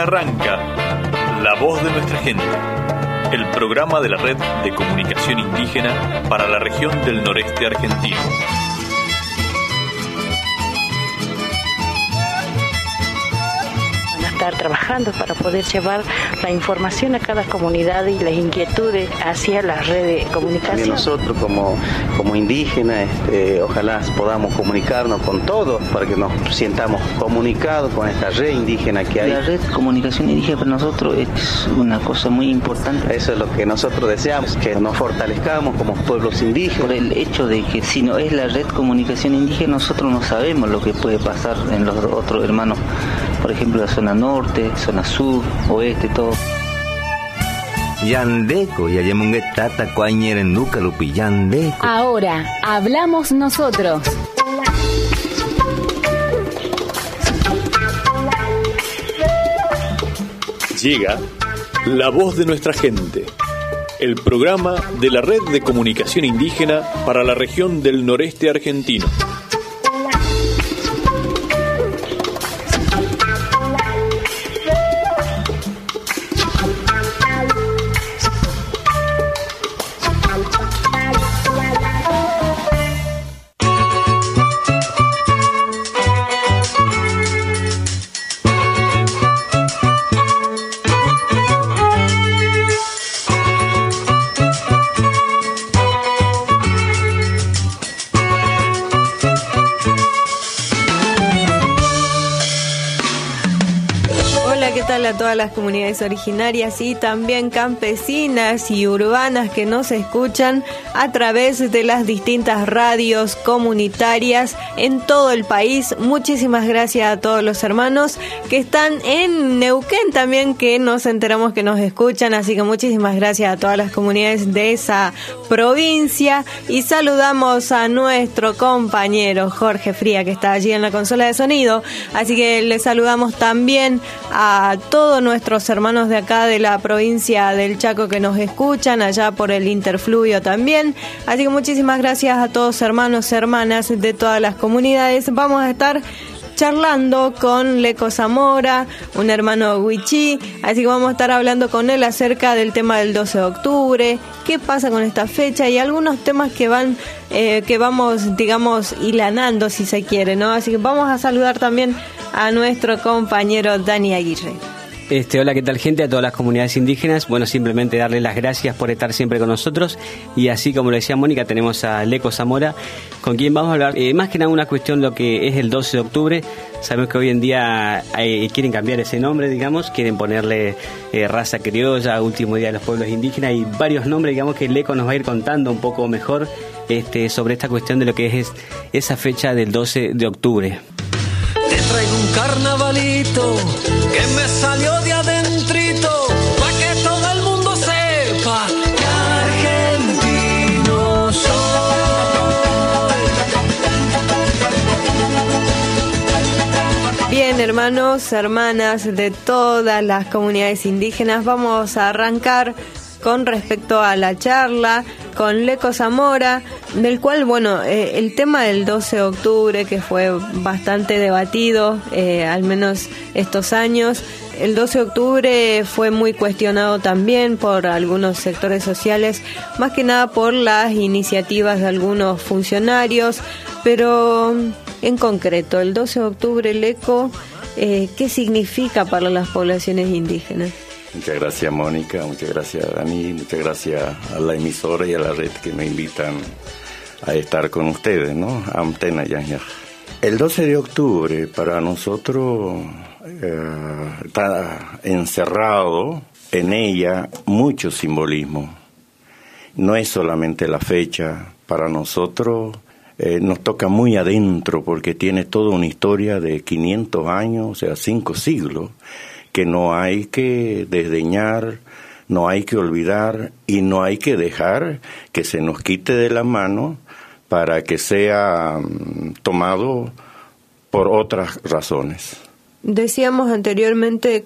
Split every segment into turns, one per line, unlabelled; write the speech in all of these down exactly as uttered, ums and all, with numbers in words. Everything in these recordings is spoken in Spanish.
arranca La Voz de Nuestra Gente, el programa de la Red de Comunicación Indígena para la región del noreste argentino.
Estar trabajando para poder llevar la información a cada comunidad y las inquietudes hacia la red de comunicación.
También nosotros como, como indígenas, este, ojalá podamos comunicarnos con todos para que nos sientamos comunicados con esta red indígena que hay.
La red de comunicación indígena para nosotros es una cosa muy importante.
Eso es lo que nosotros deseamos, que nos fortalezcamos como pueblos indígenas.
Por el hecho de que si no es la red de comunicación indígena, nosotros no sabemos lo que puede pasar en los otros hermanos. Por ejemplo, la zona norte, zona sur, oeste, todo.
Yandeco, yayemungue tata cuañeren nuca lupi yandeco.
Ahora, hablamos nosotros.
Llega La Voz de Nuestra Gente, el programa de la Red de Comunicación Indígena para la región del noreste argentino.
A todas las comunidades originarias y también campesinas y urbanas que nos escuchan a través de las distintas radios comunitarias en todo el país. Muchísimas gracias a todos los hermanos que están en Neuquén también, que nos enteramos que nos escuchan, así que muchísimas gracias a todas las comunidades de esa provincia y saludamos a nuestro compañero Jorge Fría, que está allí en la consola de sonido, así que le saludamos también a todos nuestros hermanos de acá de la provincia del Chaco que nos escuchan, allá por el interfluvio también. Así que muchísimas gracias a todos hermanos y hermanas de todas las comunidades. Vamos a estar charlando con Leco Zamora, un hermano huichí, así que vamos a estar hablando con él acerca del tema del doce de octubre, qué pasa con esta fecha y algunos temas que van eh, que vamos, digamos, hilanando si se quiere, ¿no? Así que vamos a saludar también a nuestro compañero Dani Aguirre.
Este, hola, ¿qué tal, gente? A todas las comunidades indígenas. Bueno, simplemente darles las gracias por estar siempre con nosotros. Y así como lo decía Mónica, tenemos a Leco Zamora, con quien vamos a hablar eh, más que nada una cuestión lo que es el doce de octubre. Sabemos que hoy en día eh, quieren cambiar ese nombre, digamos, quieren ponerle eh, raza criolla, último día de los pueblos indígenas y varios nombres, digamos, que Leco nos va a ir contando un poco mejor este, sobre esta cuestión de lo que es esa fecha del doce de octubre.
Te traigo un carnavalito que me salió de adentrito, pa' que todo el mundo sepa que argentino soy.
Bien, hermanos, hermanas de todas las comunidades indígenas, vamos a arrancar con respecto a la charla con Leco Zamora, del cual, bueno, eh, el tema del doce de octubre, que fue bastante debatido, eh, al menos estos años, el doce de octubre fue muy cuestionado también por algunos sectores sociales, más que nada por las iniciativas de algunos funcionarios, pero en concreto, el doce de octubre, Leco, eh, ¿qué significa para las poblaciones indígenas?
Muchas gracias, Mónica, muchas gracias, Dani, muchas gracias a la emisora y a la red que me invitan a estar con ustedes, ¿no? Antena Yaña. El doce de octubre para nosotros eh, está encerrado en ella mucho simbolismo. No es solamente la fecha, para nosotros eh, nos toca muy adentro porque tiene toda una historia de quinientos años, o sea, cinco siglos, que no hay que desdeñar, no hay que olvidar y no hay que dejar que se nos quite de la mano para que sea um, tomado por otras razones.
Decíamos anteriormente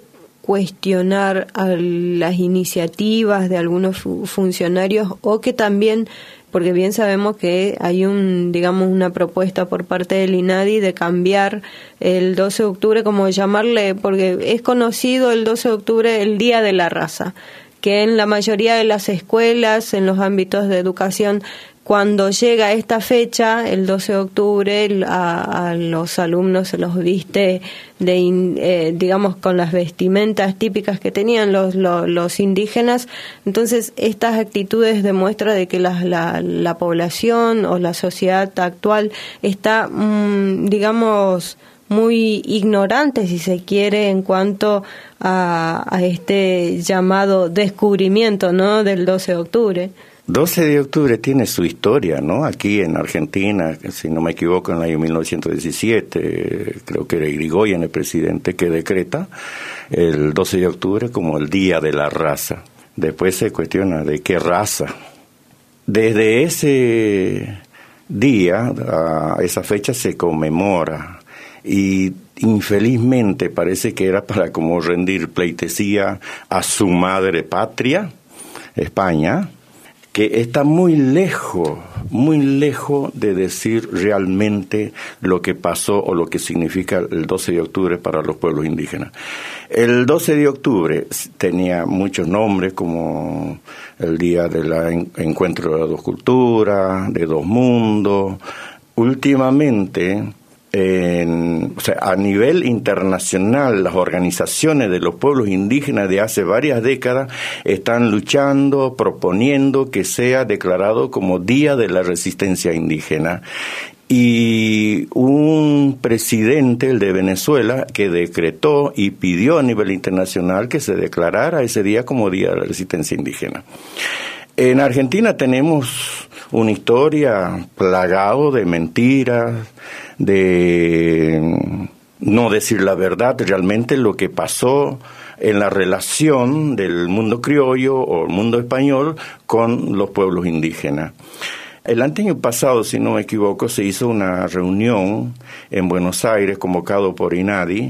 cuestionar a las iniciativas de algunos fu- funcionarios o que también, porque bien sabemos que hay un, digamos, una propuesta por parte del INADI de cambiar el doce de octubre, como llamarle, porque es conocido el doce de octubre el Día de la Raza, que en la mayoría de las escuelas, en los ámbitos de educación, cuando llega esta fecha, el doce de octubre, a, a los alumnos se los viste, de, eh, digamos, con las vestimentas típicas que tenían los, los, los indígenas. Entonces, estas actitudes demuestran de que la, la, la población o la sociedad actual está, mmm, digamos, muy ignorante, si se quiere, en cuanto a, a este llamado descubrimiento, ¿no?, del doce de octubre.
doce de octubre tiene su historia, ¿no? Aquí en Argentina, si no me equivoco, en el año mil novecientos diecisiete, creo que era Irigoyen el presidente que decreta el doce de octubre como el Día de la Raza. Después se cuestiona de qué raza. Desde ese día, a esa fecha se conmemora y infelizmente parece que era para como rendir pleitesía a su madre patria, España, que está muy lejos, muy lejos de decir realmente lo que pasó o lo que significa el doce de octubre para los pueblos indígenas. El doce de octubre tenía muchos nombres, como el Día del Encuentro de las Dos Culturas, de Dos Mundos. Últimamente, En, o sea, a nivel internacional, las organizaciones de los pueblos indígenas de hace varias décadas están luchando, proponiendo que sea declarado como Día de la Resistencia Indígena. Y un presidente, el de Venezuela, que decretó y pidió a nivel internacional que se declarara ese día como Día de la Resistencia Indígena. En Argentina tenemos una historia plagado de mentiras, de no decir la verdad, realmente lo que pasó en la relación del mundo criollo o el mundo español con los pueblos indígenas. El año pasado, si no me equivoco, se hizo una reunión en Buenos Aires convocado por INADI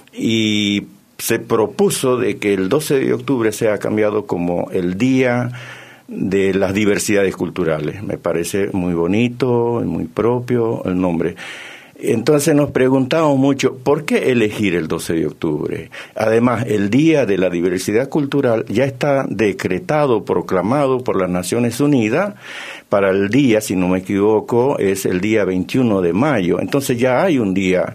y se propuso de que el doce de octubre sea cambiado como el Día de las Diversidades Culturales. Me parece muy bonito, muy propio el nombre. Entonces nos preguntamos mucho, ¿por qué elegir el doce de octubre? Además, el Día de la Diversidad Cultural ya está decretado, proclamado por las Naciones Unidas para el día, si no me equivoco, es el día veintiuno de mayo. Entonces ya hay un día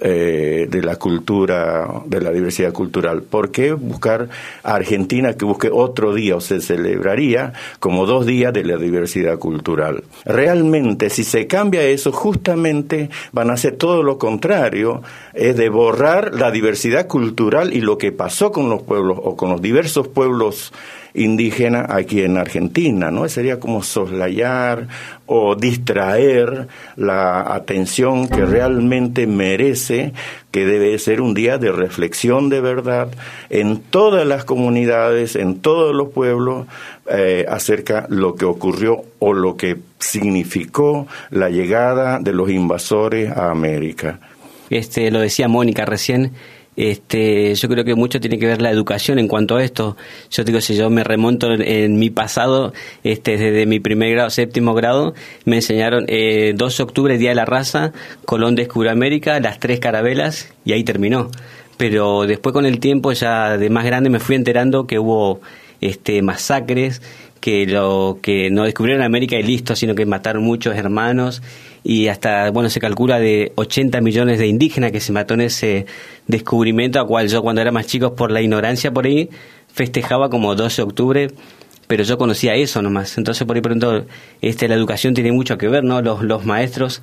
eh, de la cultura, de la diversidad cultural. ¿Por qué buscar a Argentina que busque otro día o se celebraría como dos días de la diversidad cultural? Realmente, si se cambia eso, justamente van a hacer todo lo contrario, es de borrar la diversidad cultural y lo que pasó con los pueblos o con los diversos pueblos indígenas aquí en Argentina, ¿no? Sería como soslayar o distraer la atención que realmente merece, que debe ser un día de reflexión de verdad en todas las comunidades, en todos los pueblos, eh, acerca de lo que ocurrió o lo que significó la llegada de los invasores a América.
Este, lo decía Mónica recién. Este, yo creo que mucho tiene que ver la educación en cuanto a esto. Yo digo, si yo me remonto en, en mi pasado, este, desde mi primer grado, séptimo grado, me enseñaron eh, doce de octubre, Día de la Raza, Colón descubrió América, las tres carabelas, y ahí terminó. Pero después con el tiempo, ya de más grande, me fui enterando que hubo este, masacres, que lo que no descubrieron América y listo, sino que mataron muchos hermanos, y hasta, bueno, se calcula de ochenta millones de indígenas que se mató en ese descubrimiento, a cual yo cuando era más chico, por la ignorancia por ahí, festejaba como doce de octubre, pero yo conocía eso nomás. Entonces por ahí pronto este, la educación tiene mucho que ver, ¿no? Los, los maestros,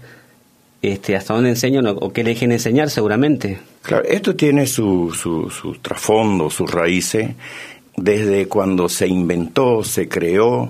este, hasta dónde enseñan o, o qué le dejen enseñar seguramente.
Claro, esto tiene su, su, su trasfondo, sus raíces, desde cuando se inventó, se creó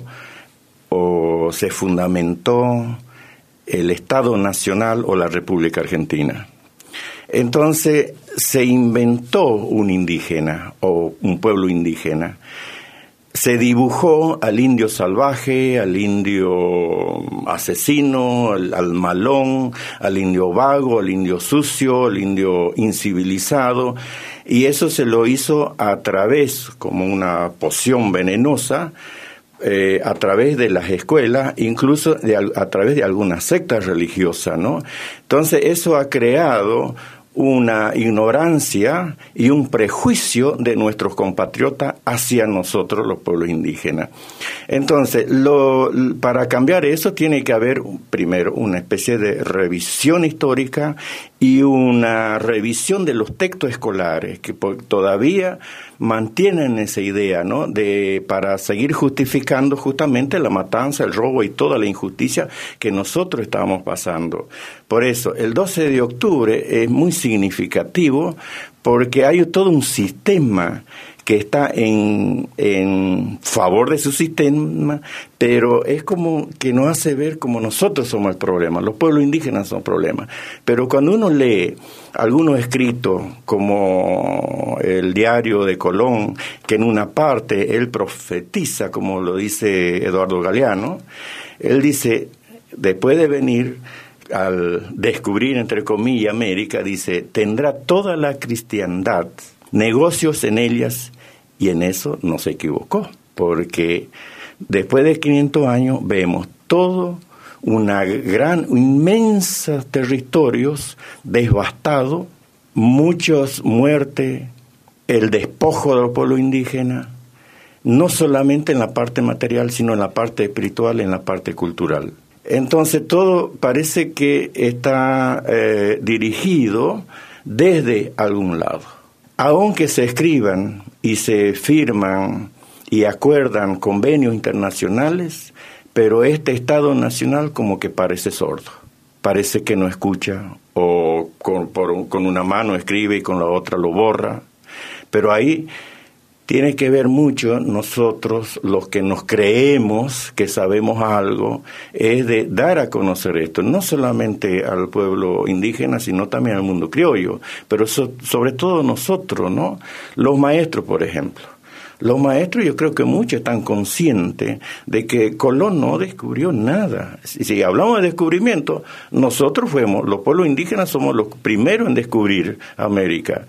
o se fundamentó el Estado Nacional o la República Argentina. Entonces se inventó un indígena o un pueblo indígena. Se dibujó al indio salvaje, al indio asesino, al, al malón, al indio vago, al indio sucio, al indio incivilizado. y eso se lo hizo a través, como una poción venenosa, Eh, a través de las escuelas, incluso de, a través de algunas sectas religiosas, ¿no? Entonces eso ha creado una ignorancia y un prejuicio de nuestros compatriotas hacia nosotros, los pueblos indígenas. Entonces, lo, para cambiar eso tiene que haber, primero, una especie de revisión histórica y una revisión de los textos escolares, que todavía mantienen esa idea, ¿no?, de para seguir justificando justamente la matanza, el robo y toda la injusticia que nosotros estamos pasando. Por eso, el doce de octubre es muy significativo porque hay todo un sistema que está en, en favor de su sistema, pero es como que nos hace ver como nosotros somos el problema, los pueblos indígenas son el problema. Pero cuando uno lee algunos escritos, como el diario de Colón, que en una parte él profetiza, como lo dice Eduardo Galeano, él dice, después de venir al descubrir, entre comillas, América, dice, tendrá toda la cristiandad negocios en ellas, y en eso no se equivocó, porque después de quinientos años vemos todo una gran, inmensos territorios devastados, muchas muertes, el despojo de los pueblos indígenas, no solamente en la parte material, sino en la parte espiritual, en la parte cultural. Entonces todo parece que está eh, dirigido desde algún lado. Aunque se escriban y se firman y acuerdan convenios internacionales, pero este Estado Nacional como que parece sordo, parece que no escucha, o con, por, con una mano escribe y con la otra lo borra, pero ahí tiene que ver mucho nosotros, los que nos creemos que sabemos algo, es de dar a conocer esto, no solamente al pueblo indígena, sino también al mundo criollo, pero so, sobre todo nosotros, ¿no? Los maestros, por ejemplo. Los maestros, yo creo que muchos están conscientes de que Colón no descubrió nada. Si, si hablamos de descubrimiento, nosotros fuimos, los pueblos indígenas somos los primeros en descubrir América.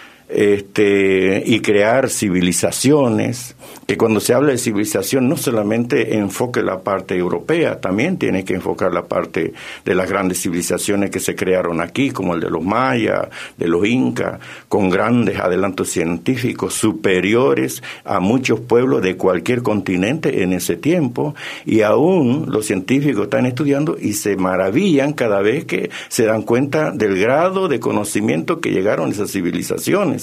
Este, y crear civilizaciones, que cuando se habla de civilización no solamente enfoque la parte europea, también tiene que enfocar la parte de las grandes civilizaciones que se crearon aquí, como el de los mayas, de los incas, con grandes adelantos científicos superiores a muchos pueblos de cualquier continente en ese tiempo, y aún los científicos están estudiando y se maravillan cada vez que se dan cuenta del grado de conocimiento que llegaron esas civilizaciones.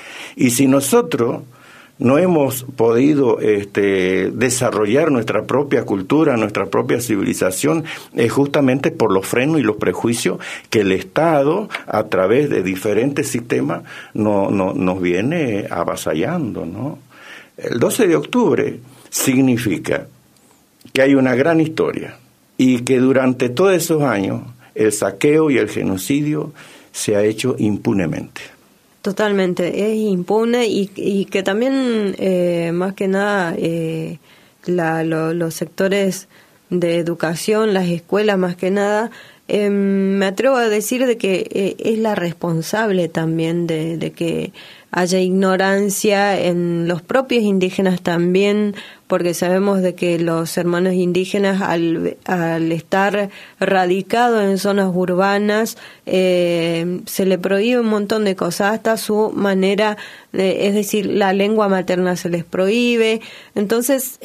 Y si nosotros no hemos podido este, desarrollar nuestra propia cultura, nuestra propia civilización, es justamente por los frenos y los prejuicios que el Estado, a través de diferentes sistemas, no, no, nos viene avasallando, ¿no? El doce de octubre significa que hay una gran historia y que durante todos esos años el saqueo y el genocidio se ha hecho impunemente.
Totalmente, es impune y, y que también, eh, más que nada, eh, la, lo, los sectores de educación, las escuelas más que nada, eh, me atrevo a decir de que eh, es la responsable también de, de que haya ignorancia en los propios indígenas también, porque sabemos de que los hermanos indígenas al, al estar radicados en zonas urbanas eh, se le prohíbe un montón de cosas, hasta su manera, de, es decir, la lengua materna se les prohíbe. Entonces,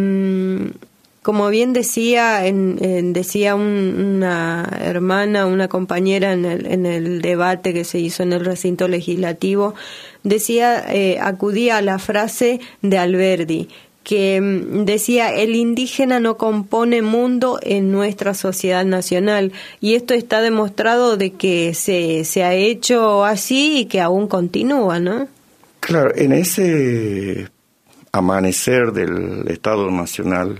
eh, como bien decía en, en, decía un, una hermana, una compañera en el, en el debate que se hizo en el recinto legislativo, decía, eh, acudía a la frase de Alberdi, que decía, el indígena no compone mundo en nuestra sociedad nacional, y esto está demostrado de que se, se ha hecho así y que aún continúa, ¿no?
Claro, en ese amanecer del Estado Nacional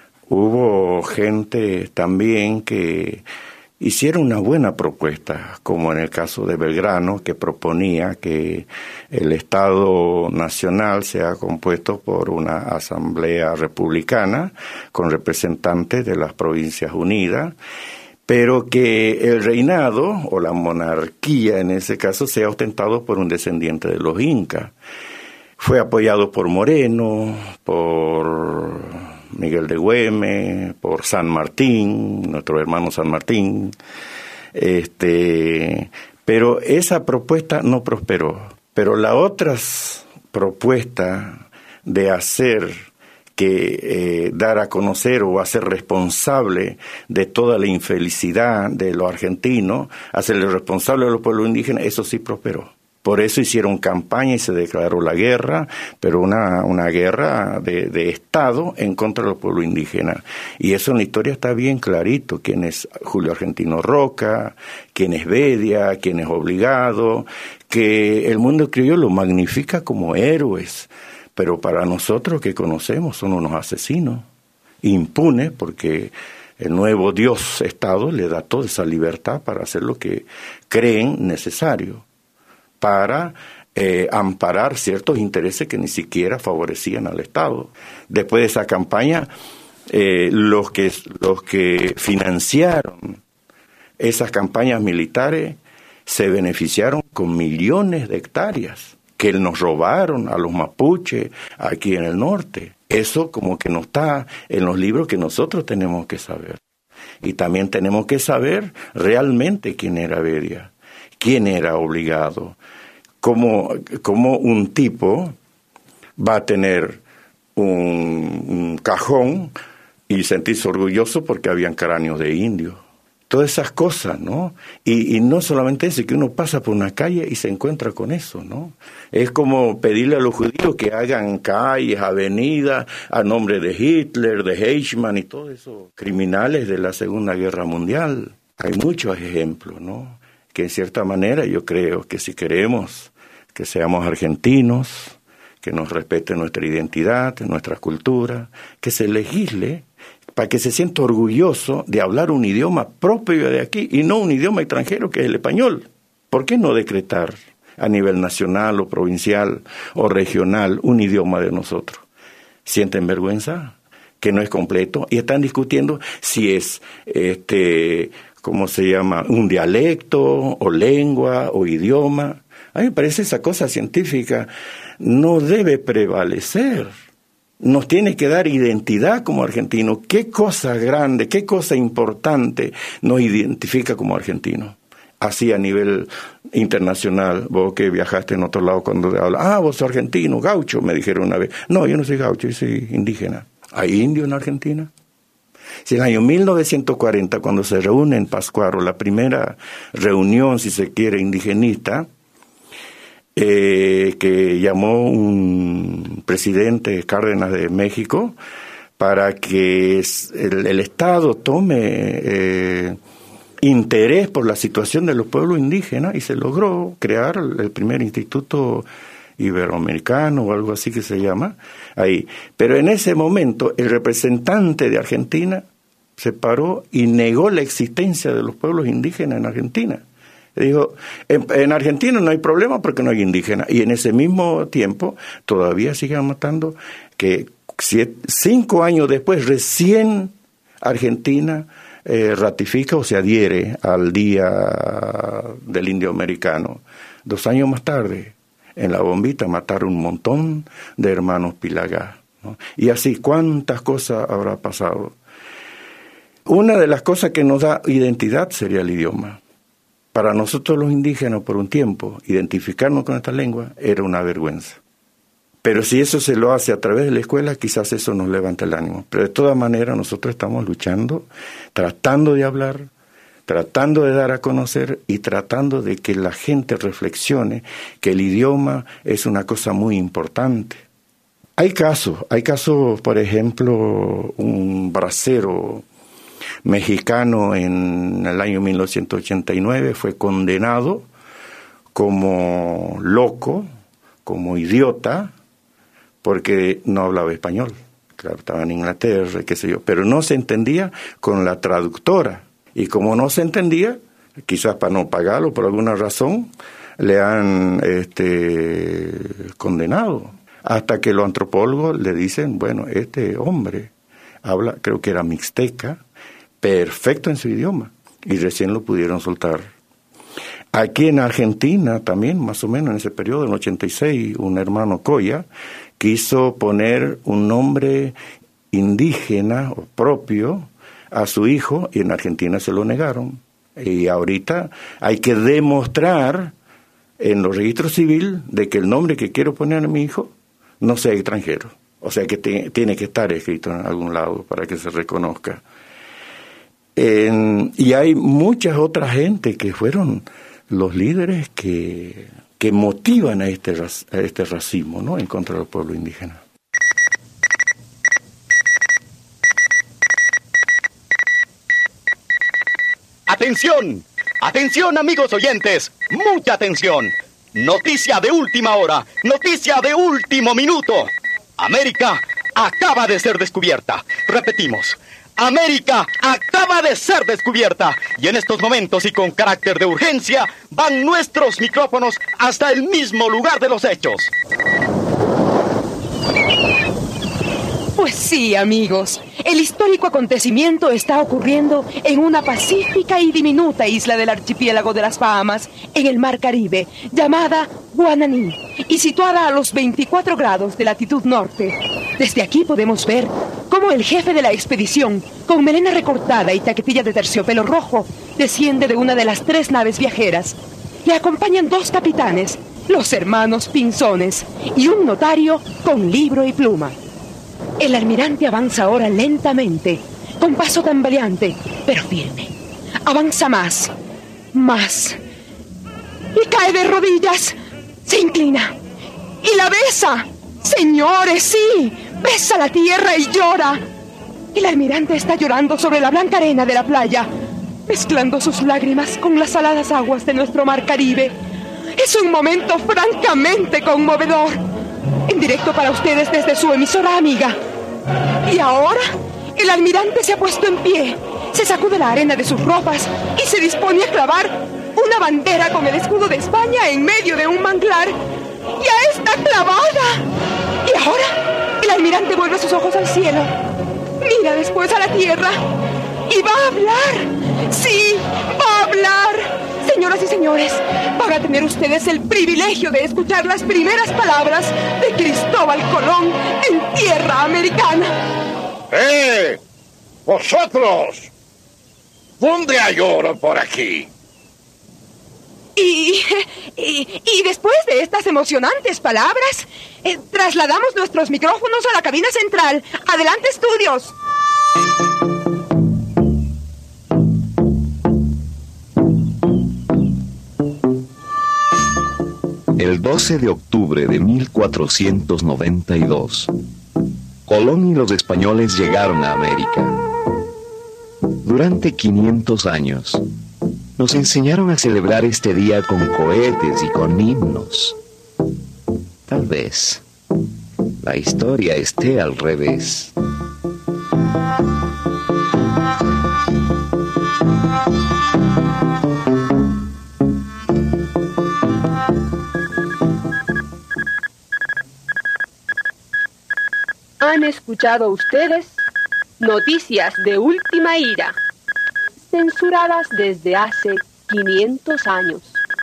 hubo gente también que hicieron una buena propuesta, como en el caso de Belgrano, que proponía que el Estado Nacional sea compuesto por una asamblea republicana con representantes de las Provincias Unidas, pero que el reinado, o la monarquía en ese caso, sea ostentado por un descendiente de los incas. Fue apoyado por Moreno, por Miguel de Güemes, por San Martín, nuestro hermano San Martín, este, pero esa propuesta no prosperó. Pero la otra propuesta de hacer que eh, dar a conocer o hacer responsable de toda la infelicidad de los argentinos, hacerle responsable a los pueblos indígenas, eso sí prosperó. Por eso hicieron campaña y se declaró la guerra, pero una, una guerra de, de Estado en contra de los pueblos indígenas. Y eso en la historia está bien clarito, quién es Julio Argentino Roca, quién es Bedia, quién es Obligado, que el mundo criollo lo magnifica como héroes, pero para nosotros que conocemos son unos asesinos, impunes, porque el nuevo Dios Estado le da toda esa libertad para hacer lo que creen necesario, para eh, amparar ciertos intereses que ni siquiera favorecían al Estado. Después de esa campaña, eh, los que los que financiaron esas campañas militares se beneficiaron con millones de hectáreas que nos robaron a los mapuches aquí en el norte. Eso como que no está en los libros que nosotros tenemos que saber. Y también tenemos que saber realmente quién era Bedia, quién era Obligado, cómo, cómo un tipo va a tener un, un cajón y sentirse orgulloso porque habían cráneos de indios. Todas esas cosas, ¿no? Y, y no solamente eso, que uno pasa por una calle y se encuentra con eso, ¿no? Es como pedirle a los judíos que hagan calles, avenidas, a nombre de Hitler, de Eichmann y todos esos criminales de la Segunda Guerra Mundial. Hay muchos ejemplos, ¿no? Que en cierta manera yo creo que si queremos que seamos argentinos, que nos respete nuestra identidad, nuestra cultura, que se legisle para que se sienta orgulloso de hablar un idioma propio de aquí y no un idioma extranjero que es el español. ¿Por qué no decretar a nivel nacional o provincial o regional un idioma de nosotros? ¿Sienten vergüenza? Que no es completo y están discutiendo si es, este, ¿cómo se llama?, un dialecto o lengua o idioma. A mí me parece esa cosa científica no debe prevalecer. Nos tiene que dar identidad como argentinos. ¿Qué cosa grande, qué cosa importante nos identifica como argentinos? Así a nivel internacional, vos que viajaste en otro lado cuando hablas, ah, vos sos argentino, gaucho, me dijeron una vez. No, yo no soy gaucho, yo soy indígena. ¿Hay indio en Argentina? Si en el año mil novecientos cuarenta, cuando se reúne en Pátzcuaro, la primera reunión, si se quiere, indigenista, Eh, que llamó un presidente Cárdenas de México para que el, el Estado tome eh, interés por la situación de los pueblos indígenas y se logró crear el primer instituto iberoamericano o algo así que se llama ahí. Pero en ese momento el representante de Argentina se paró y negó la existencia de los pueblos indígenas en Argentina. Dijo, en, en Argentina no hay problema porque no hay indígenas. Y en ese mismo tiempo todavía siguen matando, que siete, cinco años después recién Argentina eh, ratifica o se adhiere al Día del Indio Americano. Dos años más tarde, en La Bombita mataron un montón de hermanos Pilagá, ¿no? Y así, ¿cuántas cosas habrá pasado? Una de las cosas que nos da identidad sería el idioma. Para nosotros los indígenas, por un tiempo, identificarnos con esta lengua era una vergüenza. Pero si eso se lo hace a través de la escuela, quizás eso nos levanta el ánimo. Pero de todas maneras nosotros estamos luchando, tratando de hablar, tratando de dar a conocer y tratando de que la gente reflexione que el idioma es una cosa muy importante. Hay casos, hay casos, por ejemplo, un bracero mexicano en el año mil novecientos ochenta y nueve fue condenado como loco, como idiota, porque no hablaba español. Claro, estaba en Inglaterra, qué sé yo, pero no se entendía con la traductora. Y como no se entendía, quizás para no pagarlo por alguna razón, le han este, condenado. Hasta que los antropólogos le dicen, bueno, este hombre habla, creo que era mixteca, perfecto en su idioma, y recién lo pudieron soltar. Aquí en Argentina también, más o menos en ese periodo, en el ochenta y seis, un hermano Coya quiso poner un nombre indígena o propio a su hijo y en Argentina se lo negaron. Y ahorita hay que demostrar en los registros civiles de que el nombre que quiero poner a mi hijo no sea extranjero. O sea que te, tiene que estar escrito en algún lado para que se reconozca. En, y hay muchas otras gente que fueron los líderes que, que motivan a este, a este racismo, ¿no?, en contra del pueblo indígena.
¡Atención! ¡Atención, amigos oyentes! ¡Mucha atención! Noticia de última hora, noticia de último minuto. América acaba de ser descubierta. Repetimos, América acaba de ser descubierta. Y en estos momentos y con carácter de urgencia, van nuestros micrófonos hasta el mismo lugar de los hechos.
Pues sí, amigos, el histórico acontecimiento está ocurriendo en una pacífica y diminuta isla del archipiélago de las Bahamas, en el Mar Caribe, llamada Guananí, y situada a los veinticuatro grados de latitud norte. Desde aquí podemos ver cómo el jefe de la expedición, con melena recortada y chaquetilla de terciopelo rojo, desciende de una de las tres naves viajeras. Le acompañan dos capitanes, los hermanos Pinzones, y un notario con libro y pluma. El almirante avanza ahora lentamente, con paso tambaleante, pero firme. Avanza más, más. Y cae de rodillas. Se inclina. Y la besa. Señores, sí. Besa la tierra y llora. El almirante está llorando sobre la blanca arena de la playa, mezclando sus lágrimas con las saladas aguas de nuestro mar Caribe. Es un momento francamente conmovedor. En directo para ustedes desde su emisora amiga. Y ahora, el almirante se ha puesto en pie, se sacude la arena de sus ropas y se dispone a clavar una bandera con el escudo de España en medio de un manglar. ¡Ya está clavada! Y ahora, el almirante vuelve sus ojos al cielo, mira después a la tierra y va a hablar. ¡Sí, va a hablar! Señoras y señores, van a tener ustedes el privilegio de escuchar las primeras palabras de Cristóbal Colón en tierra americana.
¡Eh! ¡Vosotros! ¿Dónde hay oro por aquí?
Y, y, y después de estas emocionantes palabras, eh, trasladamos nuestros micrófonos a la cabina central. ¡Adelante, estudios!
El doce de octubre de mil cuatrocientos noventa y dos, Colón y los españoles llegaron a América. Durante quinientos años, nos enseñaron a celebrar este día con cohetes y con himnos. Tal vez la historia esté al revés.
Han escuchado ustedes noticias de última hora, censuradas desde hace quinientos años.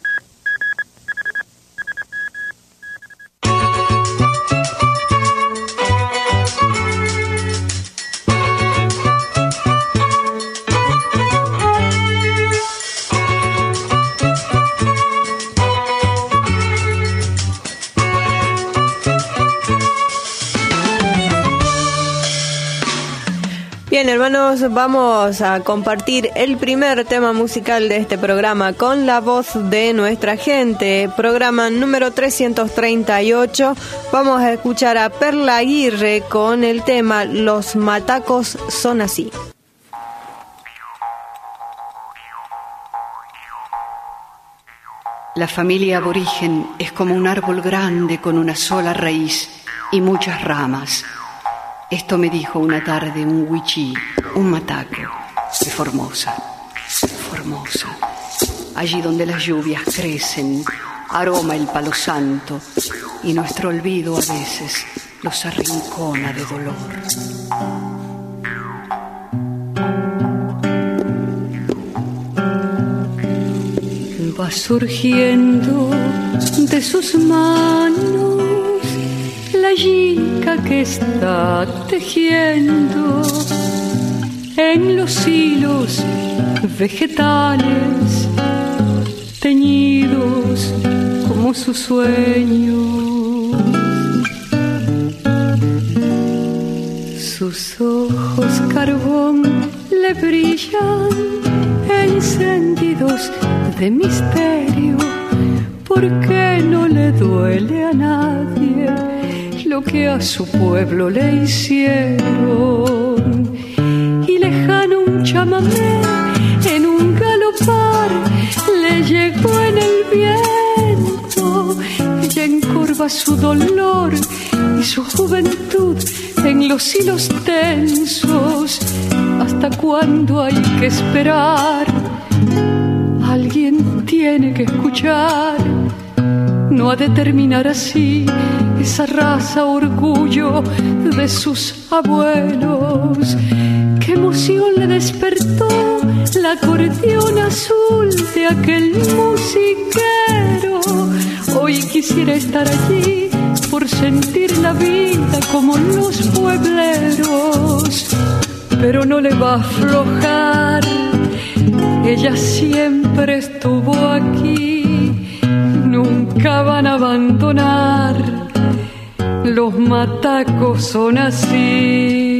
Bien, hermanos, vamos a compartir el primer tema musical de este programa con la voz de nuestra gente. Programa número trescientos treinta y ocho. Vamos a escuchar a Perla Aguirre con el tema Los matacos son así.
La familia aborigen es como un árbol grande con una sola raíz y muchas ramas. Esto me dijo una tarde un huichí, un mataco, de Formosa, Formosa. Allí donde las lluvias crecen, aroma el palo santo y nuestro olvido a veces los arrincona de dolor. va surgiendo de sus manos la yica que está tejiendo en los hilos vegetales teñidos como sus sueños. Sus ojos carbón le brillan encendidos de misterio, porque no le duele a nadie lo que a su pueblo le hicieron. Y lejano un chamamé en un galopar le llegó en el viento. Ella encorva su dolor y su juventud en los hilos tensos. ¿Hasta cuándo hay que esperar? Alguien tiene que escuchar. No ha de terminar así esa raza orgullo de sus abuelos. Qué emoción le despertó la acordeón azul de aquel musiquero. Hoy quisiera estar allí por sentir la vida como los puebleros, pero no le va a aflojar. Ella siempre estuvo aquí, nunca van a abandonar. Los matacos son así.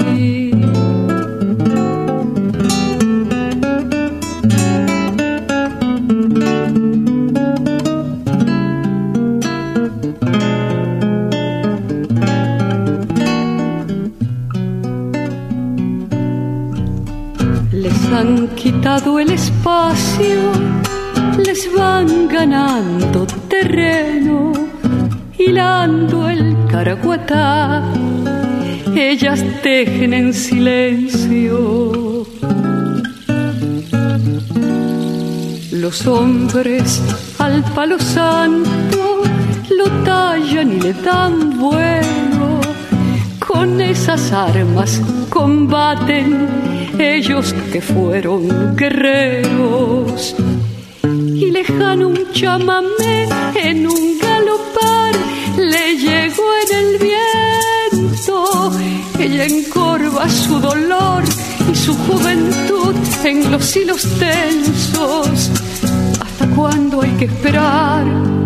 Han quitado el espacio, les van ganando terreno, hilando el caraguatá. Ellas tejen en silencio. Los hombres al palo santo lo tallan y le dan vuelo. Con esas armas combaten ellos que fueron guerreros. Y lejano un chamamé en un galopar le llegó en el viento. Ella encorva su dolor y su juventud en los hilos tensos. ¿Hasta cuándo hay que esperar?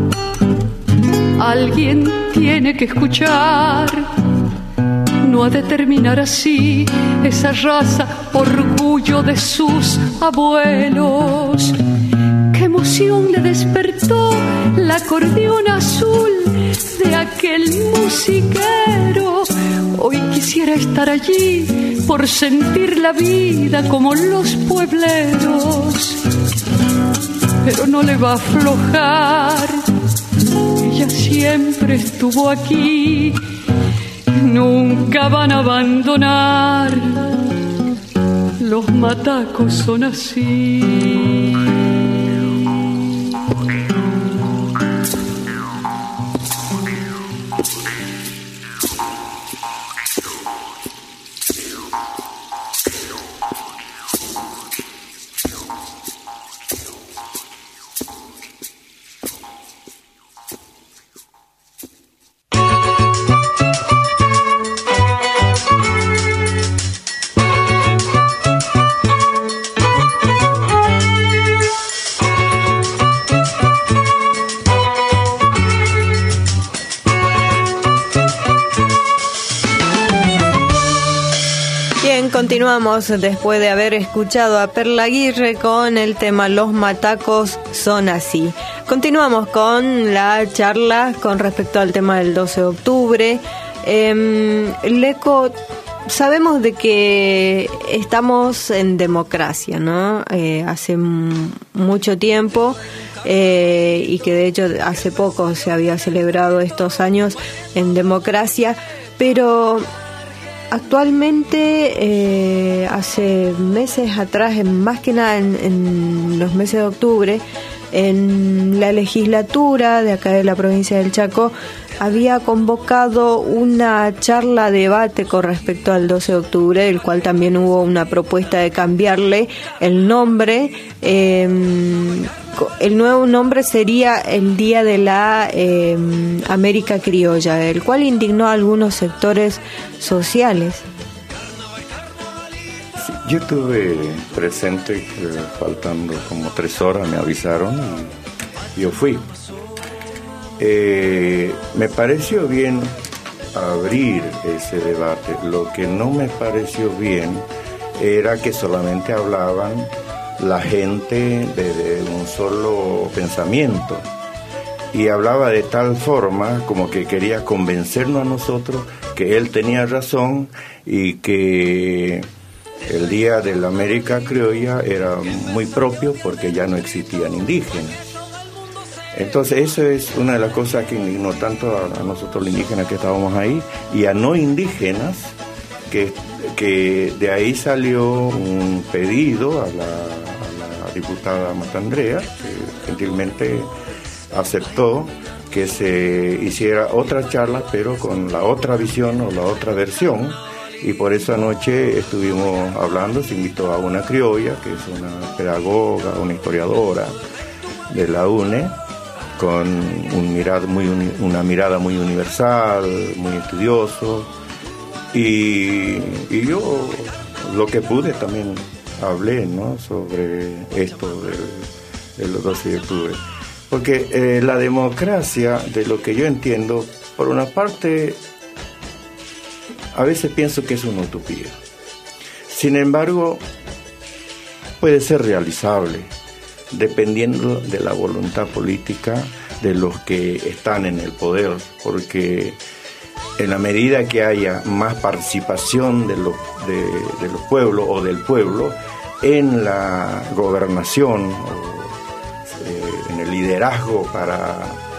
Alguien tiene que escuchar. No ha de terminar así esa raza orgullo de sus abuelos. Qué emoción le despertó la acordeón azul de aquel musiquero. Hoy quisiera estar allí por sentir la vida como los puebleros, pero no le va a aflojar. Ella siempre estuvo aquí, nunca van a abandonar. Los matacos son así.
Continuamos después de haber escuchado a Perla Aguirre con el tema Los matacos son así. Continuamos con la charla con respecto al tema del doce de octubre. Eh, Leco, sabemos de que estamos en democracia, ¿no? Eh, hace m- mucho tiempo eh, y que de hecho hace poco se había celebrado estos años en democracia, pero actualmente, eh, hace meses atrás, en, más que nada en, en los meses de octubre, en la legislatura de acá de la provincia del Chaco había convocado una charla debate con respecto al doce de octubre, del cual también hubo una propuesta de cambiarle el nombre. Eh, el nuevo nombre sería el Día de la eh, América Criolla, el cual indignó a algunos sectores sociales.
Sí, yo estuve presente, eh, faltando como tres horas me avisaron y yo fui. Eh, me pareció bien abrir ese debate. Lo que no me pareció bien era que solamente hablaban la gente de, de un solo pensamiento y hablaba de tal forma como que quería convencernos a nosotros que él tenía razón y que el Día de la América Criolla era muy propio porque ya no existían indígenas. Entonces eso es una de las cosas que indignó tanto a, a nosotros los indígenas que estábamos ahí y a no indígenas, que, que de ahí salió un pedido a la, a la diputada Matandrea, que gentilmente aceptó que se hiciera otra charla pero con la otra visión o la otra versión, y por eso anoche estuvimos hablando. Se invitó a una criolla que es una pedagoga, una historiadora de la U N E, con un mirada muy uni, una mirada muy universal, muy estudioso, y, y yo lo que pude también hablé, ¿no?, sobre esto del, del doce de octubre, porque eh, la democracia, de lo que yo entiendo, por una parte, a veces pienso que es una utopía, sin embargo, puede ser realizable, dependiendo de la voluntad política de los que están en el poder, porque en la medida que haya más participación de los, de, de los pueblos o del pueblo en la gobernación, o, eh, en el liderazgo para,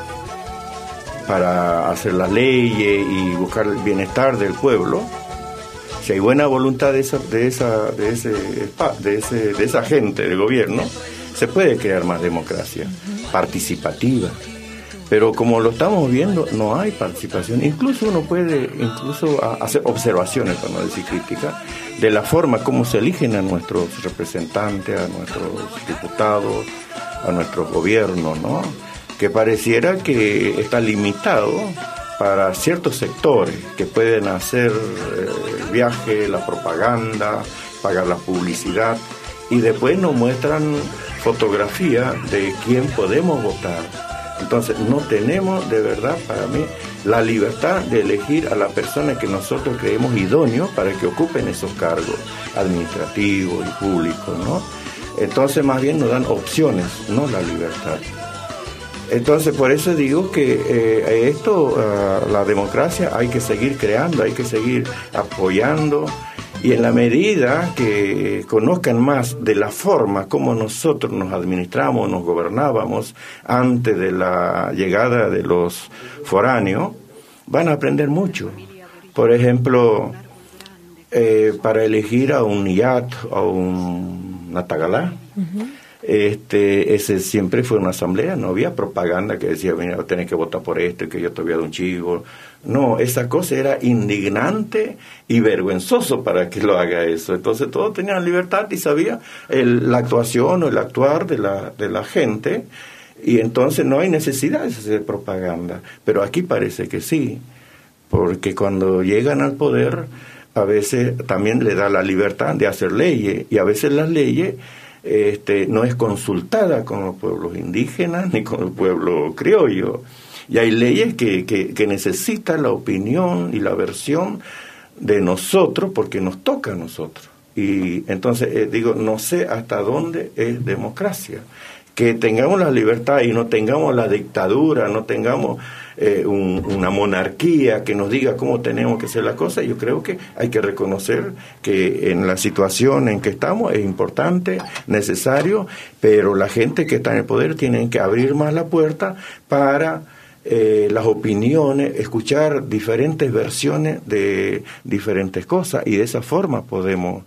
para hacer las leyes y buscar el bienestar del pueblo, si hay buena voluntad de esa, de esa, de ese, de ese, de esa gente del gobierno, se puede crear más democracia participativa, pero como lo estamos viendo, no hay participación. Incluso uno puede incluso hacer observaciones, para no decir críticas, de la forma como se eligen a nuestros representantes, a nuestros diputados, a nuestros gobiernos, ¿no?, que pareciera que está limitado para ciertos sectores que pueden hacer el viaje, la propaganda, pagar la publicidad, y después nos muestran fotografía de quién podemos votar. Entonces no tenemos de verdad, para mí, la libertad de elegir a la persona que nosotros creemos idóneo para que ocupen esos cargos administrativos y públicos, ¿no? Entonces más bien nos dan opciones, no la libertad. Entonces por eso digo que eh, esto, uh, la democracia hay que seguir creando, hay que seguir apoyando. Y en la medida que conozcan más de la forma como nosotros nos administramos, nos gobernábamos antes de la llegada de los foráneos, van a aprender mucho. Por ejemplo, eh, para elegir a un Iyat o a un Natagalá, uh-huh. este, ese siempre fue una asamblea, no había propaganda que decía, mira, tenés que votar por esto, que yo te voy a dar un chivo. No, esa cosa era indignante y vergonzoso para que lo haga eso. Entonces todos tenían libertad y sabía el, la actuación o el actuar de la, de la gente, y entonces no hay necesidad de hacer propaganda. Pero aquí parece que sí, porque cuando llegan al poder a veces también le da la libertad de hacer leyes, y a veces las leyes este, no es consultada con los pueblos indígenas ni con el pueblo criollo. Y hay leyes que, que, que necesitan la opinión y la versión de nosotros porque nos toca a nosotros. Y entonces eh, digo, no sé hasta dónde es democracia. Que tengamos la libertad y no tengamos la dictadura, no tengamos eh, un, una monarquía que nos diga cómo tenemos que hacer las cosas. Yo creo que hay que reconocer que en la situación en que estamos es importante, necesario, pero la gente que está en el poder tiene que abrir más la puerta para Eh, las opiniones, escuchar diferentes versiones de diferentes cosas, y de esa forma podemos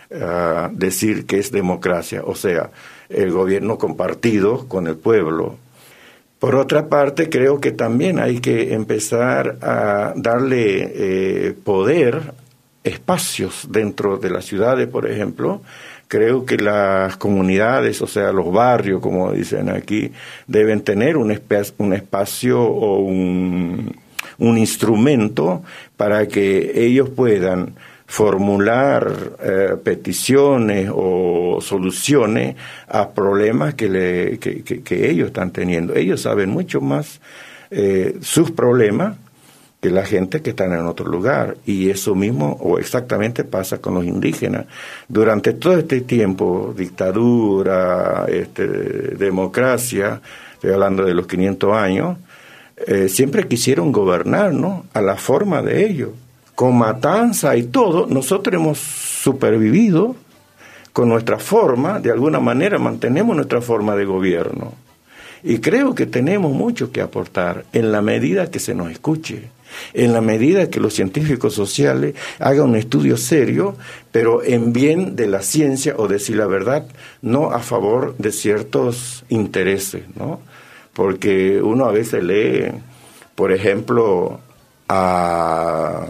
uh, decir que es democracia, o sea, el gobierno compartido con el pueblo. Por otra parte, creo que también hay que empezar a darle eh, poder, espacios dentro de las ciudades, por ejemplo. Creo que las comunidades, o sea, los barrios, como dicen aquí, deben tener un, espa- un espacio o un, un instrumento para que ellos puedan formular eh, peticiones o soluciones a problemas que, le, que, que, que ellos están teniendo. Ellos saben mucho más eh, sus problemas que la gente que está en otro lugar, y eso mismo o exactamente pasa con los indígenas. Durante todo este tiempo, dictadura, este, democracia, estoy hablando de los quinientos años, eh, siempre quisieron gobernar, ¿no?, a la forma de ellos, con matanza y todo. Nosotros hemos supervivido con nuestra forma, de alguna manera mantenemos nuestra forma de gobierno, y creo que tenemos mucho que aportar en la medida que se nos escuche, en la medida que los científicos sociales hagan un estudio serio, pero en bien de la ciencia, o decir la verdad, no a favor de ciertos intereses, ¿no? Porque uno a veces lee, por ejemplo, a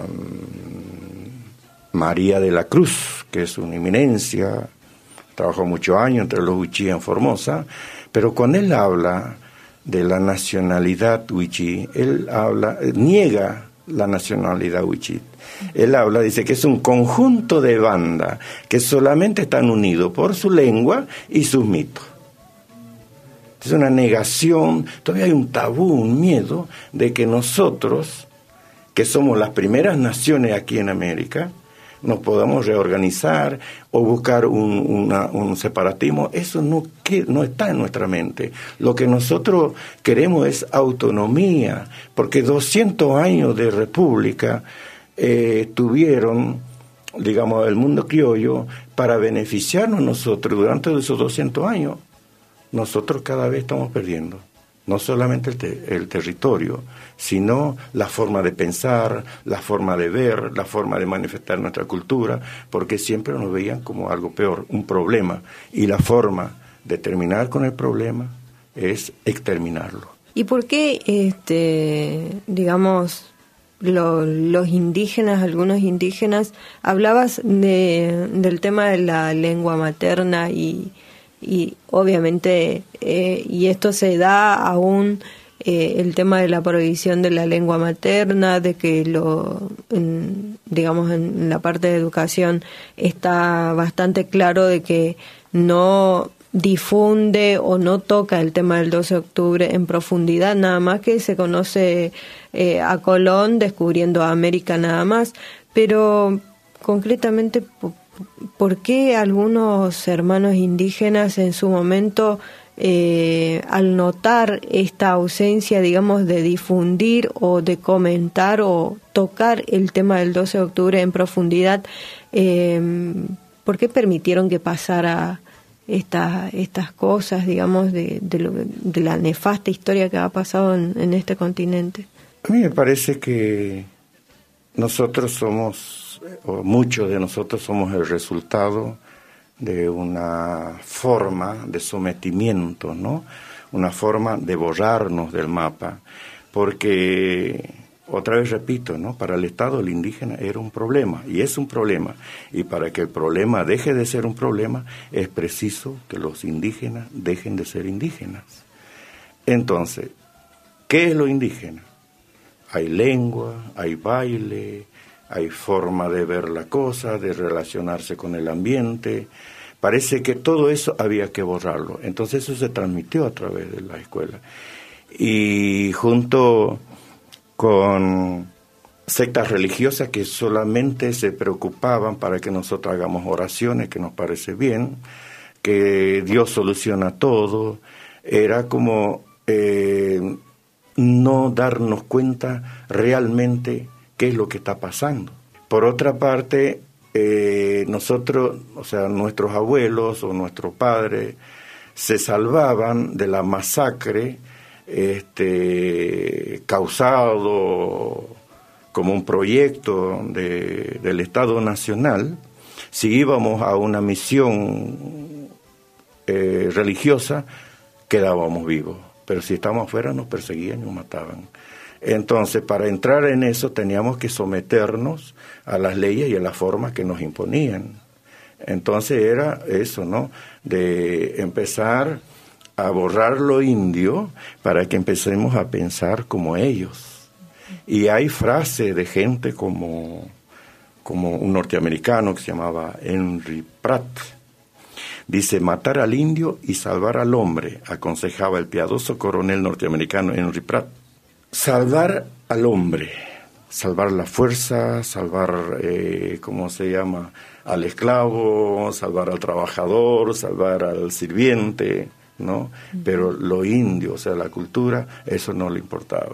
María de la Cruz, que es una eminencia, trabajó muchos años entre los Wichí en Formosa, pero cuando él habla de la nacionalidad wichí, él habla, niega la nacionalidad wichí. Él habla, dice que es un conjunto de bandas que solamente están unidos por su lengua y sus mitos. Es una negación, todavía hay un tabú, un miedo de que nosotros, que somos las primeras naciones aquí en América, nos podamos reorganizar o buscar un, una, un separatismo. Eso no, que, no está en nuestra mente. Lo que nosotros queremos es autonomía, porque doscientos años de república eh, tuvieron, digamos, el mundo criollo para beneficiarnos nosotros. Durante esos doscientos años, nosotros cada vez estamos perdiendo. No solamente el, te, el territorio, sino la forma de pensar, la forma de ver, la forma de manifestar nuestra cultura, porque siempre nos veían como algo peor, un problema, y la forma de terminar con el problema es exterminarlo.
¿Y por qué, este, digamos, lo, los indígenas, algunos indígenas, hablabas de, del tema de la lengua materna y... y obviamente eh, y esto se da aún eh, el tema de la prohibición de la lengua materna, de que lo en, digamos en la parte de educación está bastante claro de que no difunde o no toca el tema del doce de octubre en profundidad, nada más que se conoce eh, a Colón descubriendo América nada más, pero concretamente ¿por qué algunos hermanos indígenas en su momento, eh, al notar esta ausencia, digamos, de difundir o de comentar o tocar el tema del doce de octubre en profundidad, eh, ¿por qué permitieron que pasara esta, estas cosas, digamos, de, de, lo, de la nefasta historia que ha pasado en, en este continente?
A mí me parece que nosotros somos, o muchos de nosotros somos el resultado de una forma de sometimiento, ¿no? Una forma de borrarnos del mapa, porque, otra vez repito, ¿no?, para el Estado el indígena era un problema, y es un problema, y para que el problema deje de ser un problema, es preciso que los indígenas dejen de ser indígenas. Entonces, ¿qué es lo indígena? Hay lengua, hay baile, hay forma de ver la cosa, de relacionarse con el ambiente. Parece que todo eso había que borrarlo. Entonces eso se transmitió a través de la escuela. Y junto con sectas religiosas que solamente se preocupaban para que nosotros hagamos oraciones, que nos parece bien, que Dios soluciona todo, era como eh, no darnos cuenta realmente qué es lo que está pasando. Por otra parte, eh, nosotros, o sea, nuestros abuelos o nuestros padres se salvaban de la masacre este, causado como un proyecto de, del Estado Nacional, si íbamos a una misión eh, religiosa, quedábamos vivos. Pero si estábamos afuera nos perseguían y nos mataban. Entonces, para entrar en eso teníamos que someternos a las leyes y a las formas que nos imponían. Entonces era eso, ¿no? De empezar a borrar lo indio para que empecemos a pensar como ellos. Y hay frases de gente como, como un norteamericano que se llamaba Henry Pratt. Dice, matar al indio y salvar al hombre, aconsejaba el piadoso coronel norteamericano Henry Pratt. Salvar al hombre, salvar la fuerza, salvar, eh, ¿cómo se llama?, al esclavo, salvar al trabajador, salvar al sirviente, ¿no? Pero lo indio, o sea, la cultura, eso no le importaba.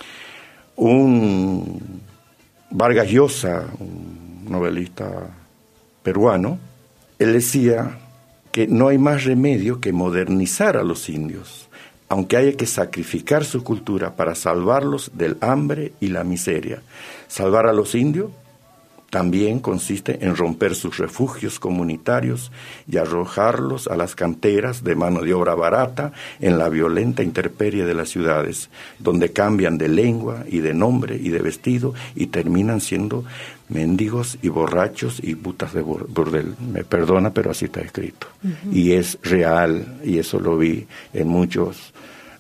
Un Vargas Llosa, un novelista peruano, él decía que no hay más remedio que modernizar a los indios, aunque haya que sacrificar su cultura para salvarlos del hambre y la miseria. Salvar a los indios también consiste en romper sus refugios comunitarios y arrojarlos a las canteras de mano de obra barata en la violenta intemperie de las ciudades, donde cambian de lengua y de nombre y de vestido y terminan siendo mendigos y borrachos y putas de bordel. Me perdona, pero así está escrito. Uh-huh. Y es real, y eso lo vi en muchos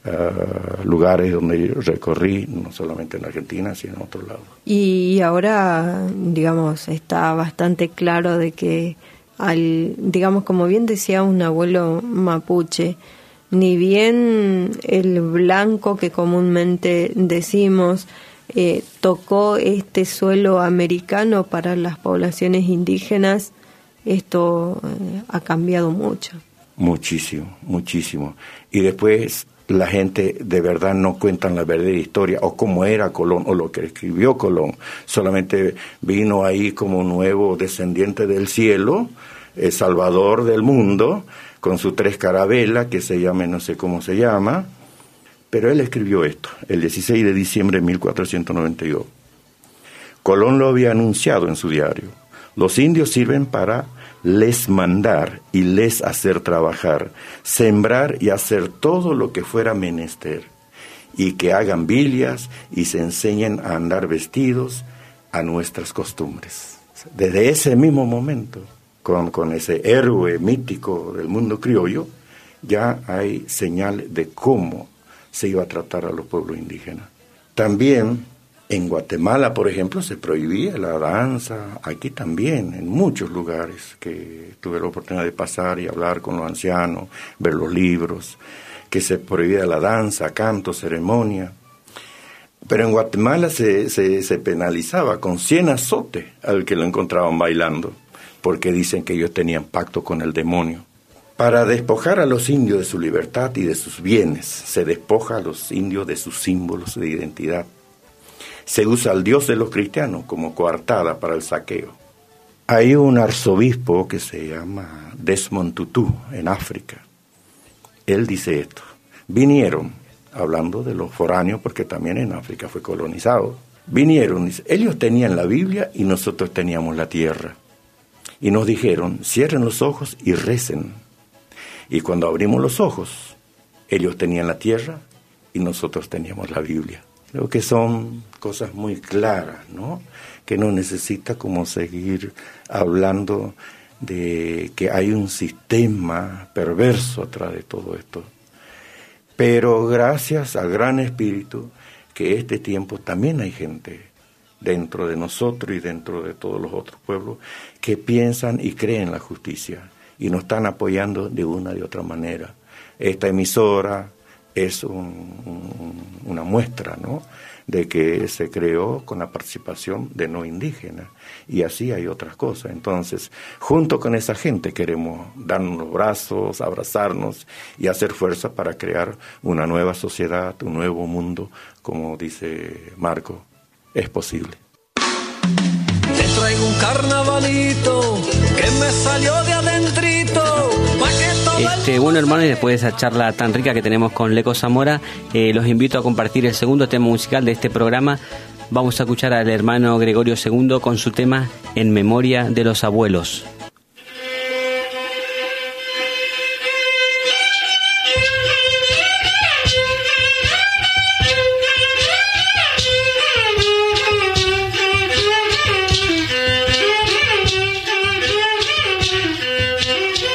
uh, lugares donde yo recorrí, no solamente en Argentina, sino en otros lados.
Y ahora, digamos, está bastante claro de que, al, digamos, como bien decía un abuelo mapuche, ni bien el blanco que comúnmente decimos eh, tocó este suelo americano para las poblaciones indígenas, esto eh, ha cambiado mucho.
Muchísimo, muchísimo. Y después la gente de verdad no cuentan la verdadera historia, o cómo era Colón, o lo que escribió Colón. Solamente vino ahí como nuevo descendiente del cielo, el salvador del mundo, con sus tres carabelas, que se llama, no sé cómo se llama, pero él escribió esto, el dieciséis de diciembre de mil cuatrocientos noventa y dos. Colón lo había anunciado en su diario. Los indios sirven para les mandar y les hacer trabajar, sembrar y hacer todo lo que fuera menester, y que hagan villas y se enseñen a andar vestidos a nuestras costumbres. Desde ese mismo momento, con, con ese héroe mítico del mundo criollo, ya hay señal de cómo se iba a tratar a los pueblos indígenas. También en Guatemala, por ejemplo, se prohibía la danza, aquí también, en muchos lugares que tuve la oportunidad de pasar y hablar con los ancianos, ver los libros, que se prohibía la danza, canto, ceremonia. Pero en Guatemala se, se, se penalizaba con cien azotes al que lo encontraban bailando, porque dicen que ellos tenían pacto con el demonio. Para despojar a los indios de su libertad y de sus bienes, se despoja a los indios de sus símbolos de identidad. Se usa al Dios de los cristianos como coartada para el saqueo. Hay un arzobispo que se llama Desmond Tutu en África. Él dice esto: vinieron, hablando de los foráneos, porque también en África fue colonizado, vinieron, dice, ellos tenían la Biblia y nosotros teníamos la tierra. Y nos dijeron, cierren los ojos y recen. Y cuando abrimos los ojos, ellos tenían la tierra y nosotros teníamos la Biblia. Creo que son cosas muy claras, ¿no? Que no necesita como seguir hablando de que hay un sistema perverso atrás de todo esto. Pero gracias al Gran Espíritu, que este tiempo también hay gente dentro de nosotros y dentro de todos los otros pueblos que piensan y creen en la justicia y nos están apoyando de una y otra manera. Esta emisora es un, un, una muestra, ¿no?, de que se creó con la participación de no indígenas, y así hay otras cosas. Entonces, junto con esa gente queremos darnos los brazos, abrazarnos y hacer fuerza para crear una nueva sociedad, un nuevo mundo, como dice Marco, es posible.
Te traigo un carnavalito que me salió de adentrito.
Este, bueno, hermanos, y después de esa charla tan rica que tenemos con Leco Zamora, eh, los invito a compartir el segundo tema musical de este programa. Vamos a escuchar al hermano Gregorio segundo con su tema En Memoria de los Abuelos.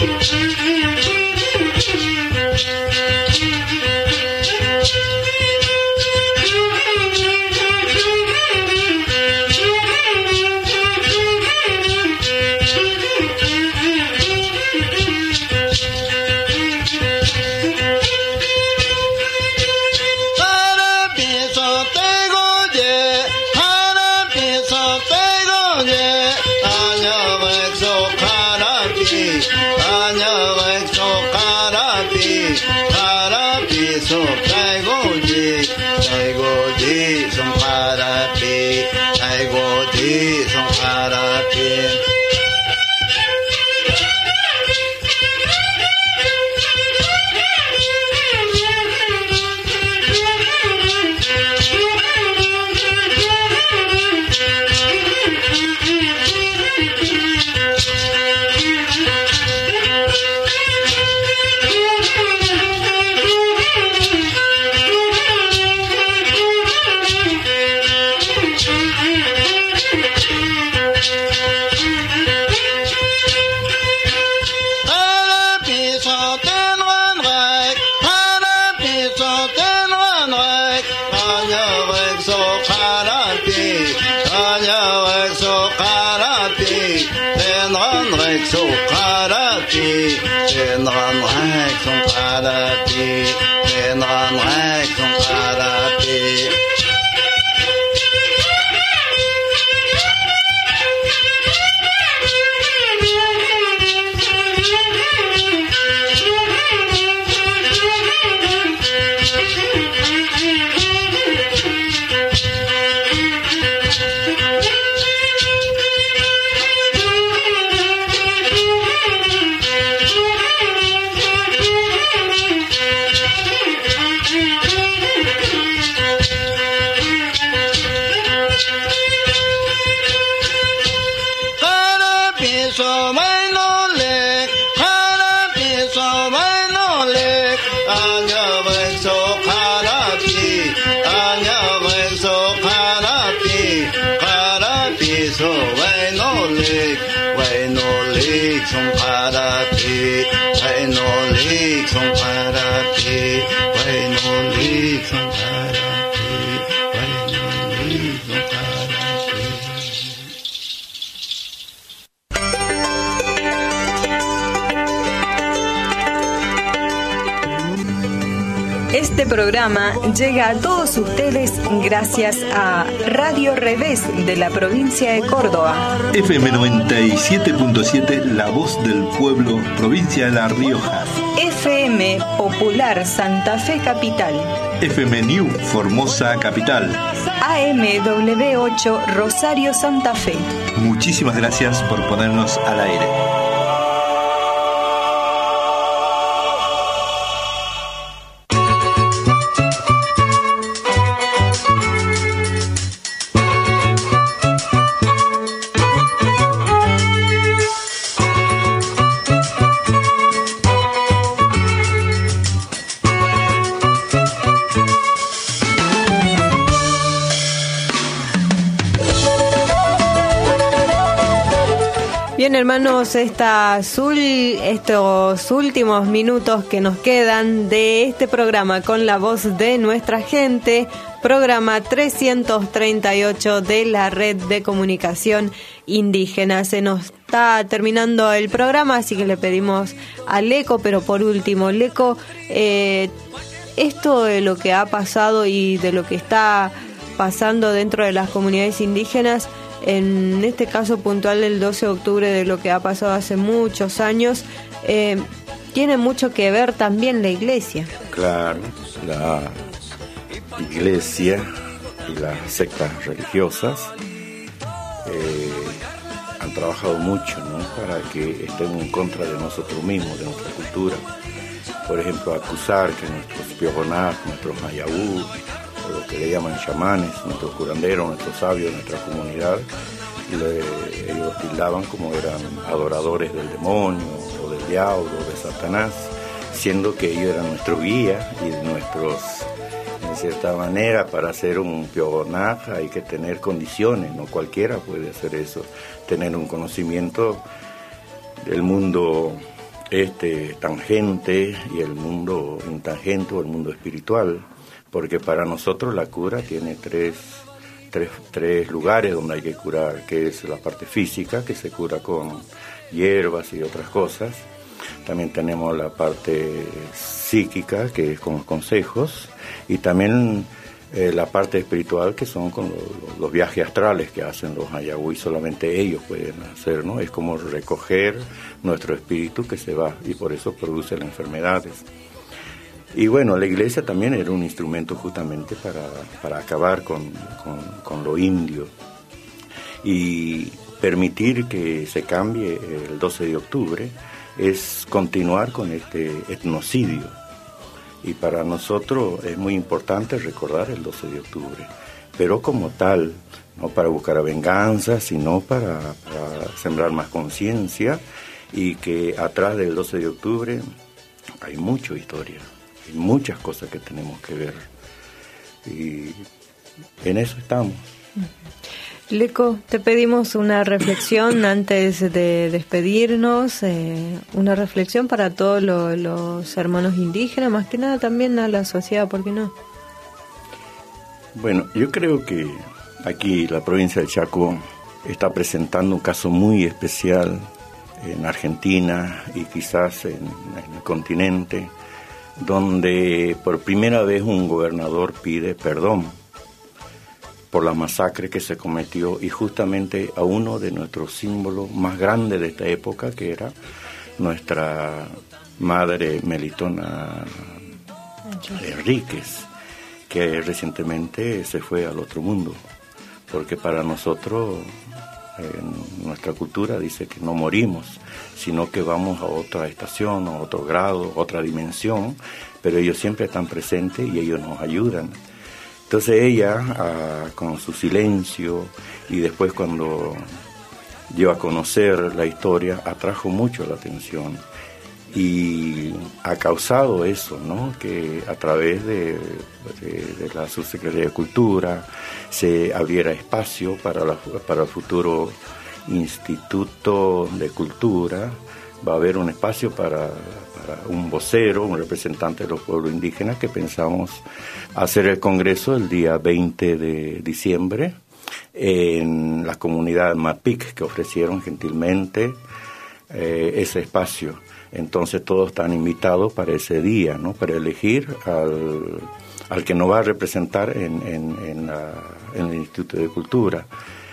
Este programa llega a todos ustedes gracias a Radio Revés de la provincia de Córdoba.
F M noventa y siete punto siete, La Voz del Pueblo, provincia de La Rioja.
F M Popular Santa Fe Capital.
F M New Formosa Capital.
A M W ocho Rosario Santa Fe.
Muchísimas gracias por ponernos al aire.
Bien, hermanos, esta azul, estos últimos minutos que nos quedan de este programa con la voz de nuestra gente, programa trescientos treinta y ocho de la Red de Comunicación Indígena. Se nos está terminando el programa, así que le pedimos a Leco, pero por último, Leco, eh, esto de lo que ha pasado y de lo que está pasando dentro de las comunidades indígenas, en este caso puntual el doce de octubre, de lo que ha pasado hace muchos años, eh, tiene mucho que ver también la iglesia.
Claro, la iglesia y las sectas religiosas eh, han trabajado mucho, ¿no?, para que estén en contra de nosotros mismos, de nuestra cultura. Por ejemplo, acusar que nuestros piojonás, nuestros mayabú, o lo que le llaman chamanes, nuestros curanderos, nuestros sabios, nuestra comunidad, le, ellos tildaban como eran adoradores del demonio o del diablo o de Satanás, siendo que ellos eran nuestro guía y nuestros, en cierta manera, para hacer un piojonaje hay que tener condiciones, no cualquiera puede hacer eso, tener un conocimiento del mundo este tangente y el mundo intangente o el mundo espiritual, porque para nosotros la cura tiene tres, tres, tres lugares donde hay que curar, que es la parte física, que se cura con hierbas y otras cosas. También tenemos la parte psíquica, que es con los consejos, y también eh, la parte espiritual, que son con los, los viajes astrales que hacen los ayahuí, solamente ellos pueden hacer, ¿no? Es como recoger nuestro espíritu que se va, y por eso produce las enfermedades. Y bueno, la iglesia también era un instrumento justamente para, para acabar con, con, con lo indio y permitir que se cambie el doce de octubre, es continuar con este etnocidio. Y para nosotros es muy importante recordar el doce de octubre, pero como tal, no para buscar venganza, sino para, para sembrar más conciencia, y que atrás del doce de octubre hay mucha historia, hay muchas cosas que tenemos que ver, y en eso estamos.
Leco, te pedimos una reflexión antes de despedirnos, eh, una reflexión para todos lo, los hermanos indígenas, más que nada también a la sociedad, ¿por qué no?
Bueno, yo creo que aquí la provincia del Chaco está presentando un caso muy especial en Argentina y quizás en, en el continente, donde por primera vez un gobernador pide perdón por la masacre que se cometió, y justamente a uno de nuestros símbolos más grandes de esta época, que era nuestra madre Melitona Enríquez, que recientemente se fue al otro mundo, porque para nosotros, en nuestra cultura dice que no morimos, sino que vamos a otra estación, a otro grado, otra dimensión, pero ellos siempre están presentes y ellos nos ayudan. Entonces ella, ah, con su silencio, y después cuando dio a conocer la historia, atrajo mucho la atención, y ha causado eso, ¿no? Que a través de, de, de la Subsecretaría de Cultura se abriera espacio para, la, para el futuro Instituto de Cultura. Va a haber un espacio para, para un vocero, un representante de los pueblos indígenas, que pensamos hacer el congreso el día veinte de diciembre en la comunidad Mapic, que ofrecieron gentilmente eh, ese espacio. Entonces todos están invitados para ese día, ¿no? Para elegir al, al que nos va a representar en, en, en, la, en el Instituto de Cultura.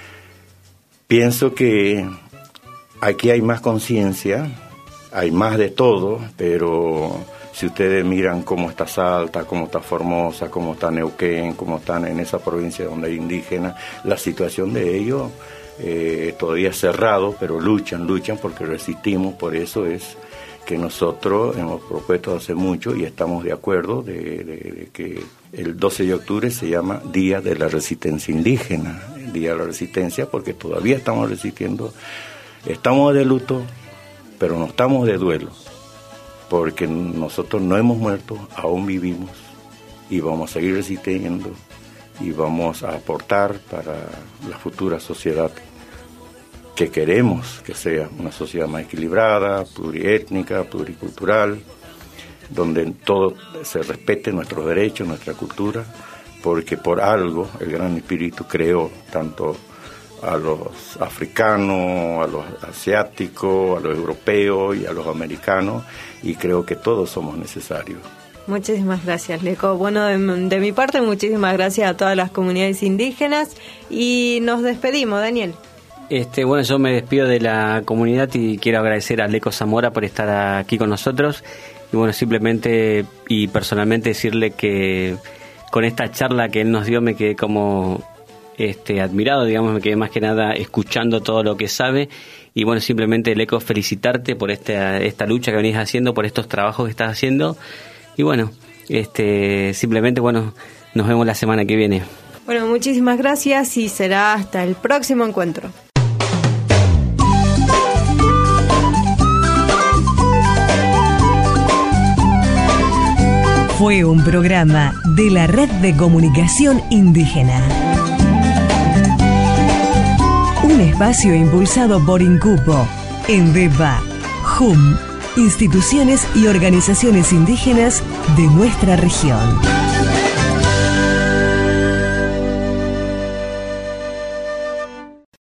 Pienso que aquí hay más conciencia, hay más de todo, pero si ustedes miran cómo está Salta, cómo está Formosa, cómo está Neuquén, cómo están en esa provincia donde hay indígenas, la situación de ellos eh, todavía es cerrado, pero luchan, luchan porque resistimos. Por eso es que nosotros hemos propuesto hace mucho y estamos de acuerdo de, de, de que el doce de octubre se llama Día de la Resistencia Indígena, Día de la Resistencia, porque todavía estamos resistiendo. Estamos de luto, pero no estamos de duelo, porque nosotros no hemos muerto, aún vivimos, y vamos a seguir resistiendo, y vamos a aportar para la futura sociedad que queremos que sea una sociedad más equilibrada, pluriétnica, pluricultural, donde todo se respete nuestros derechos, nuestra cultura, porque por algo el Gran Espíritu creó tanto a los africanos, a los asiáticos, a los europeos y a los americanos, y creo que todos somos necesarios.
Muchísimas gracias, Leco. Bueno, de, de mi parte, muchísimas gracias a todas las comunidades indígenas, y nos despedimos, Daniel.
Este, bueno, yo me despido de la comunidad y quiero agradecer a Leco Zamora por estar aquí con nosotros, y bueno, simplemente y personalmente decirle que con esta charla que él nos dio me quedé como este admirado, digamos, me quedé más que nada escuchando todo lo que sabe, y bueno, simplemente Leco, felicitarte por esta, esta lucha que venís haciendo, por estos trabajos que estás haciendo, y bueno, este simplemente, bueno, nos vemos la semana que viene.
Bueno, muchísimas gracias y será hasta el próximo encuentro.
Fue un programa de la Red de Comunicación Indígena. Un espacio impulsado por INCUPO, ENDEPA, J U M instituciones y organizaciones indígenas de nuestra región.